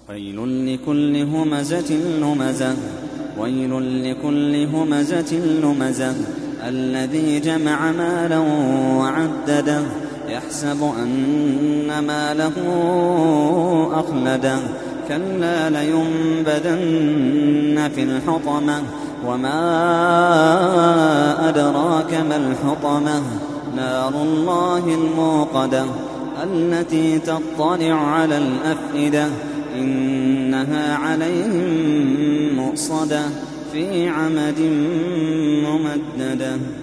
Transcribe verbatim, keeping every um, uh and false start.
ويل لكل همزة لمزة ويل لكل همزة لمزة الذي جمع مالا وعدده يحسب أن ماله أخلده كلا لينبذن في الحطمة وما أدراك ما الحطمة نار الله الموقدة التي تطلع على الأفئدة إنها عليهم مؤصدة في عمد ممددة.